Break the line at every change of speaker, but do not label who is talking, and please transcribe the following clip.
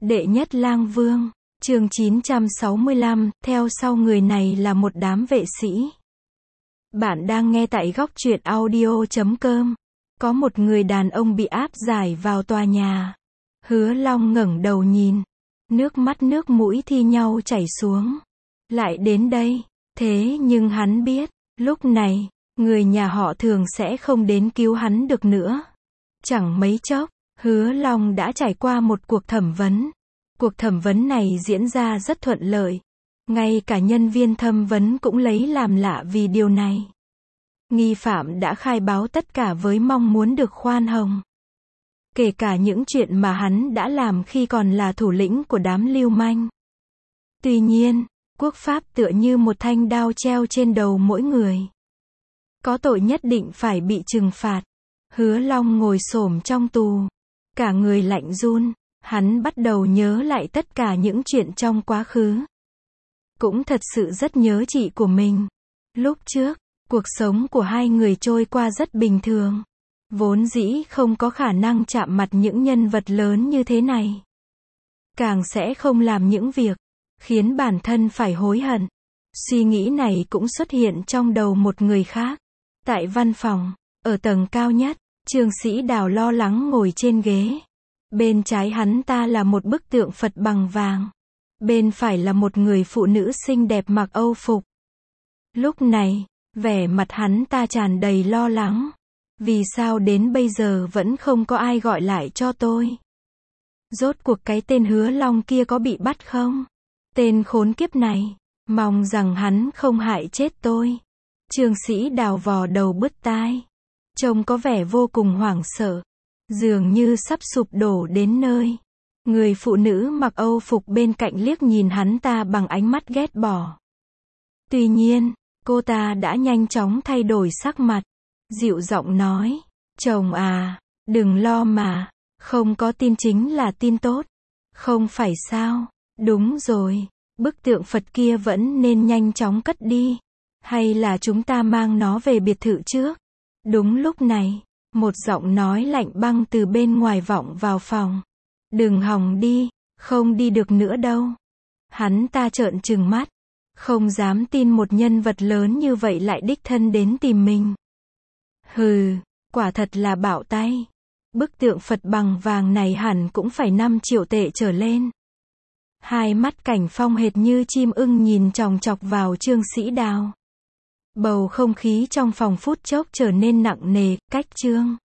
Đệ nhất lang vương, chương 965, theo sau người này là một đám vệ sĩ. Bạn đang nghe tại góc truyện audio.com. Có một người đàn ông bị áp giải vào tòa nhà. Hứa Long ngẩng đầu nhìn. Nước mắt nước mũi thi nhau chảy xuống. Lại đến đây. Thế nhưng hắn biết, lúc này, người nhà họ Thường sẽ không đến cứu hắn được nữa. Chẳng mấy chốc, Hứa Long đã trải qua một cuộc thẩm vấn. Cuộc thẩm vấn này diễn ra rất thuận lợi. Ngay cả nhân viên thẩm vấn cũng lấy làm lạ vì điều này. Nghi phạm đã khai báo tất cả với mong muốn được khoan hồng. Kể cả những chuyện mà hắn đã làm khi còn là thủ lĩnh của đám lưu manh. Tuy nhiên, quốc pháp tựa như một thanh đao treo trên đầu mỗi người. Có tội nhất định phải bị trừng phạt. Hứa Long ngồi xổm trong tù. Cả người lạnh run, hắn bắt đầu nhớ lại tất cả những chuyện trong quá khứ. Cũng thật sự rất nhớ chị của mình. Lúc trước, cuộc sống của hai người trôi qua rất bình thường. Vốn dĩ không có khả năng chạm mặt những nhân vật lớn như thế này. Càng sẽ không làm những việc khiến bản thân phải hối hận. Suy nghĩ này cũng xuất hiện trong đầu một người khác. Tại văn phòng, ở tầng cao nhất, Trương Sĩ Đào lo lắng ngồi trên ghế. Bên trái hắn ta là một bức tượng Phật bằng vàng. Bên phải là một người phụ nữ xinh đẹp mặc Âu phục. Lúc này, vẻ mặt hắn ta tràn đầy lo lắng. Vì sao đến bây giờ vẫn không có ai gọi lại cho tôi? Rốt cuộc cái tên Hứa Long kia có bị bắt không? Tên khốn kiếp này, mong rằng hắn không hại chết tôi. Trương Sĩ Đào vò đầu bứt tai. Trông có vẻ vô cùng hoảng sợ. Dường như sắp sụp đổ đến nơi. Người phụ nữ mặc Âu phục bên cạnh liếc nhìn hắn ta bằng ánh mắt ghét bỏ. Tuy nhiên, cô ta đã nhanh chóng thay đổi sắc mặt. Dịu giọng nói, chồng à, đừng lo mà, không có tin chính là tin tốt. Không phải sao? Đúng rồi, bức tượng Phật kia vẫn nên nhanh chóng cất đi. Hay là chúng ta mang nó về biệt thự trước? Đúng lúc này, một giọng nói lạnh băng từ bên ngoài vọng vào phòng. Đừng hòng đi, không đi được nữa đâu. Hắn ta trợn trừng mắt, không dám tin một nhân vật lớn như vậy lại đích thân đến tìm mình. Hừ, quả thật là bạo tay. Bức tượng Phật bằng vàng này hẳn cũng phải 5 triệu tệ trở lên. Hai mắt Cảnh Phong hệt như chim ưng nhìn chòng chọc vào Trương Sĩ Đào. Bầu không khí trong phòng phút chốc trở nên nặng nề. Cách Trương